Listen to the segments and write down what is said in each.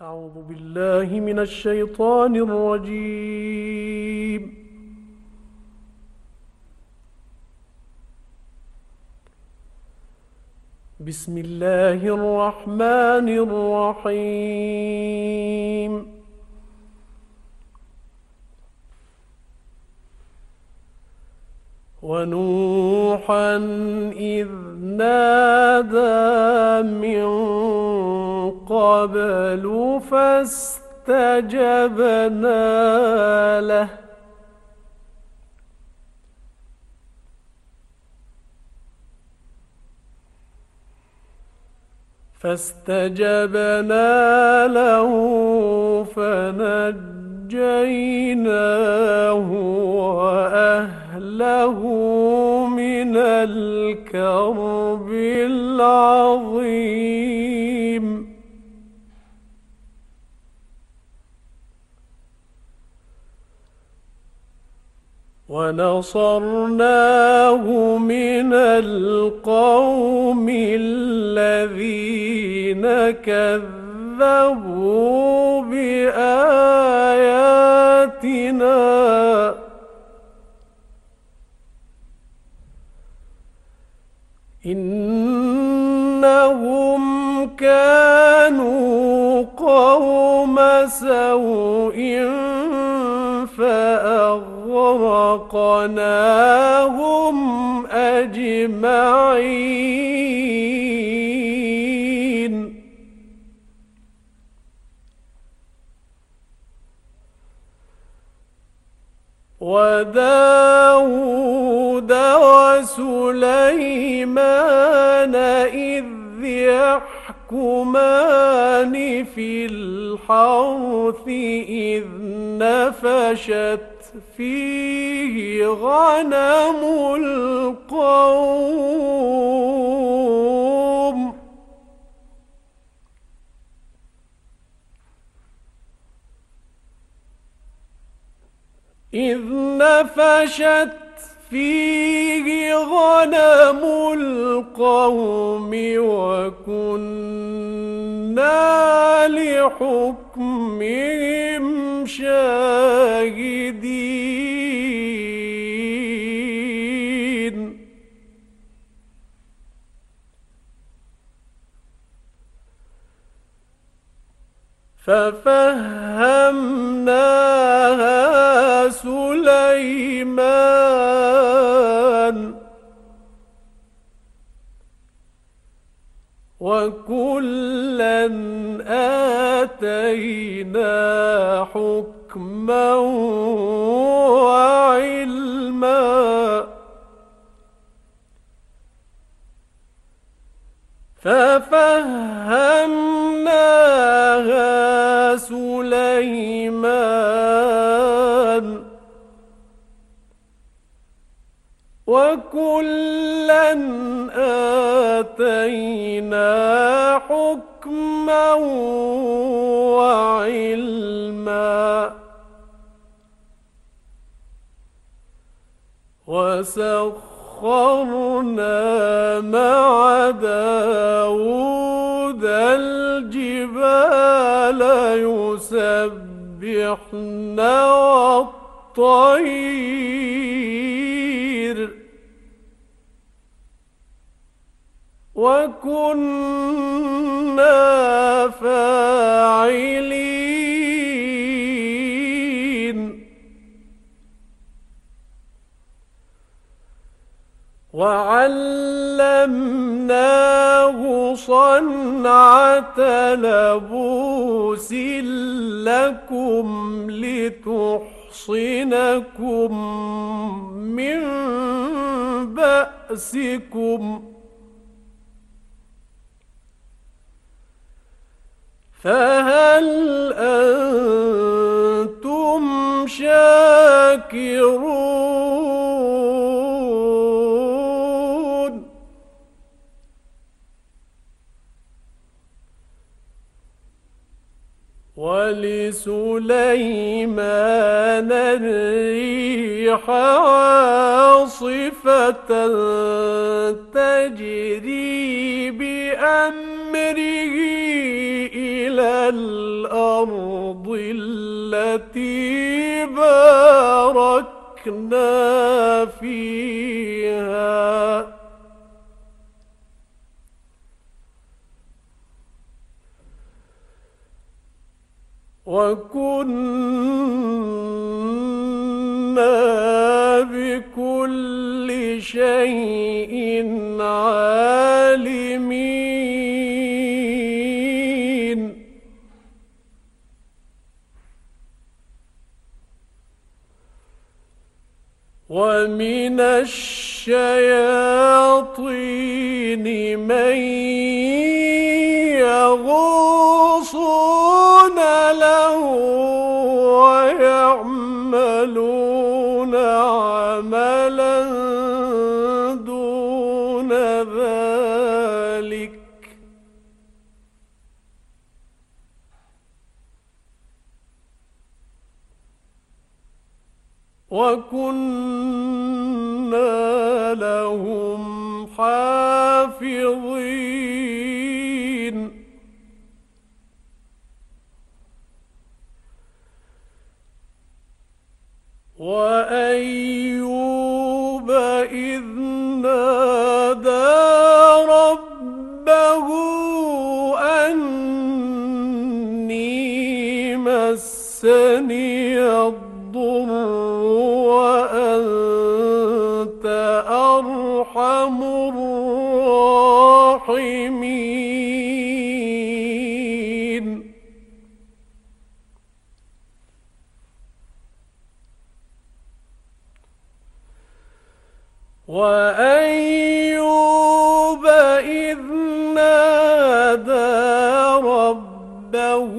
أعوذ بالله من الشيطان الرجيم. بسم الله الرحمن الرحيم. ونوحا إذ نادى من قبل فاستجبنا له فنجيناه وأهله من الكرب العظيم. ونصرناه من القوم الذين كذبوا بآياتنا إنهم كانوا قوم سوء فأغرقناهم أجمعين. وداود وسليمان إذ يحكمان في الحرث إذ نفشت فيه غنم القوم وكنا لحكمهم شاهدين. ففهمناها سليمان وكلا آتينا حكما وعلما. ففهمناها سليمان وكلا آتينا حكما وعلما. وسخرنا مع داود الجبال يسبحن والطير وكنا فاعلين. وعلمناه صنعة لبوس لكم لتحصنكم من بأسكم فهل أنتم شاكرون؟ ولسليمان الريح عاصفة تجري بأمره إلى إلى الأرض التي باركنا فيها وكنا بكل شيء عالمين ومن الشياطين من يغوصون له ويعملون عملا دون ذلك وكنا لهم حافظين وأيوب إذ نادى ربه أني مسني الضر وأنت أرحم الراحمين وأيوب إذ نادى ربه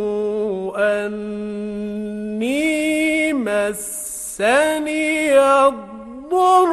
أني مسني الضر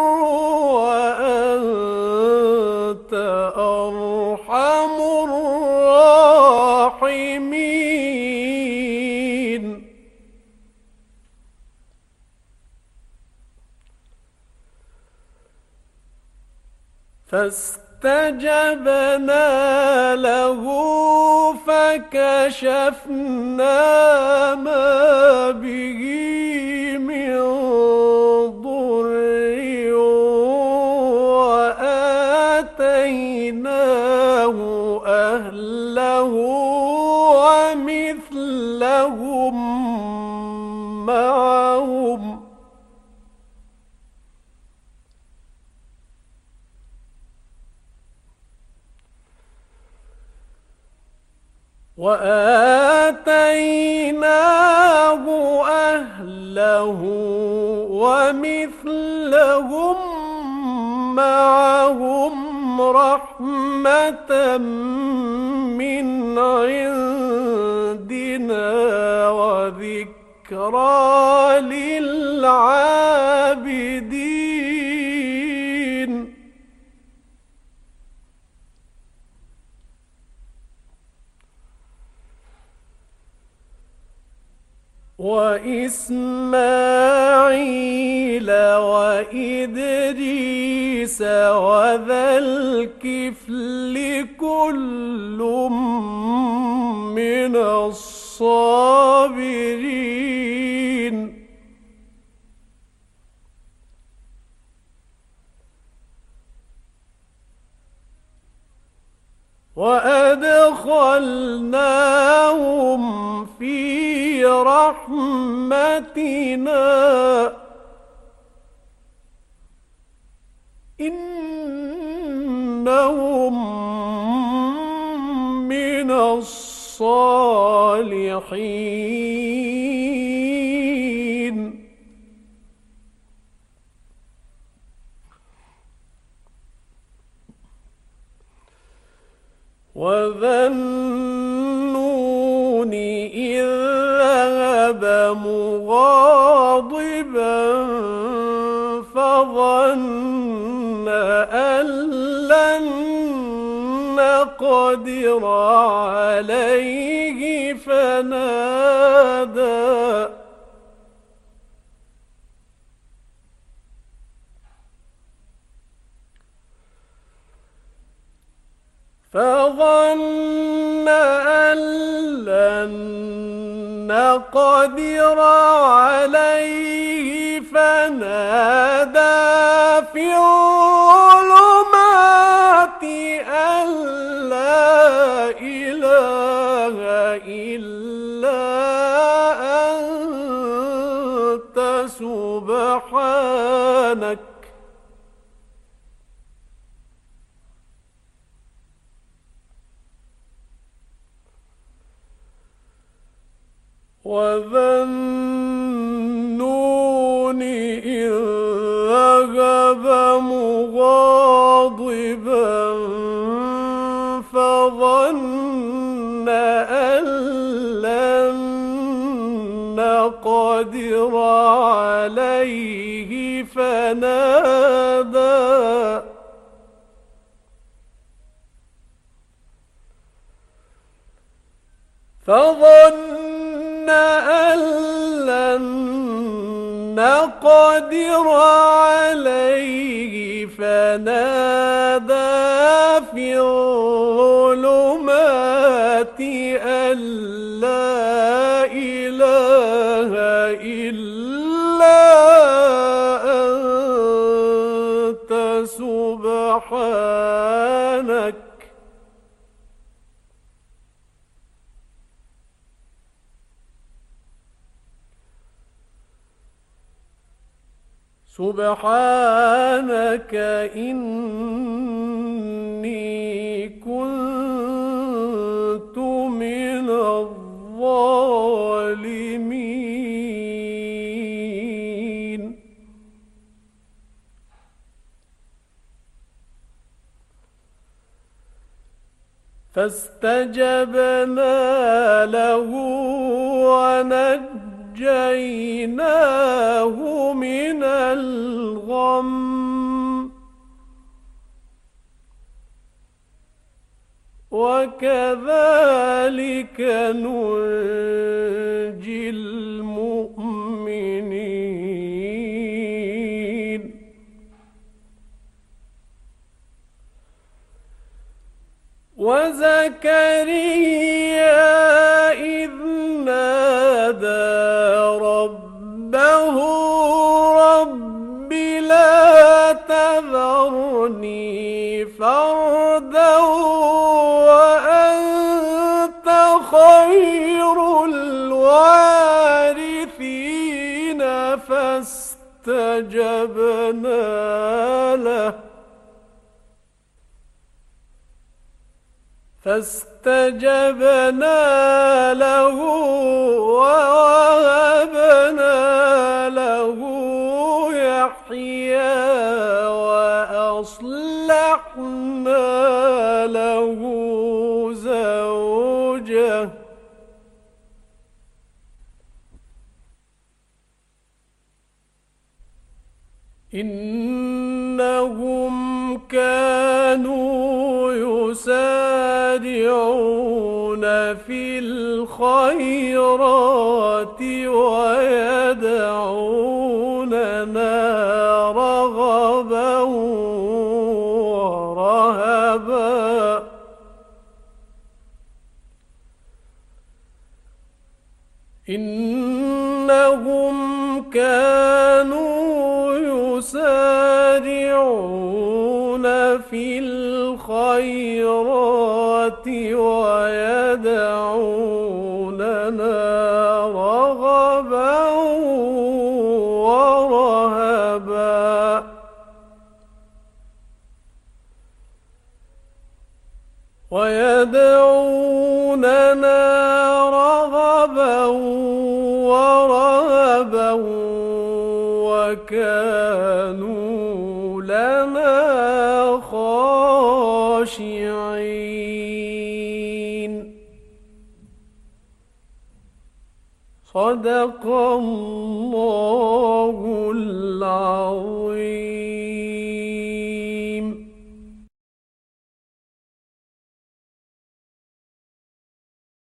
وأنت أرحم الراحمين فاستجبنا له فكشفنا ما به من ضر وآتيناه أهله ومثلهم معهم وآتيناه أهله ومثلهم معهم رحمة من عندنا وذكرى للعابدين وإسماعيل وإدريس وذا الكفل كل من الصابرين وأدخلناهم في رحمتنا إنهم من الصالحين وذا النون إذ ذهب مغاضبا فظن أن لن نقدر عليه فظن أن لن نقدر عليه فنادى في الظلمات أن لا إله إلا أنت سبحانك وذا النون إذ ذهب مغاضبا فظن أن لن نقدر عليه فظن أن لن نقدر عليه فنادى في الظلمات أن لا إله إلا أنت سبحانك إني كنت من الظالمين فاستجبنا له ونجيناه من الغم وكذلك ننجي المؤمنين وزكريا إذ نادى ربه رب لا تذرني فردا وأنت خير الوارثين فاستجبنا له ووهبنا له يحيى وأصلحنا له زوجه إنهم كانوا يسارعون في الخيرات ويدعوننا رغبا ورهبا إنهم كانوا يسارعون في الخيرات ويدعوننا رغبا ورهبا وكانوا لنا خاشعين صدق الله العظيم.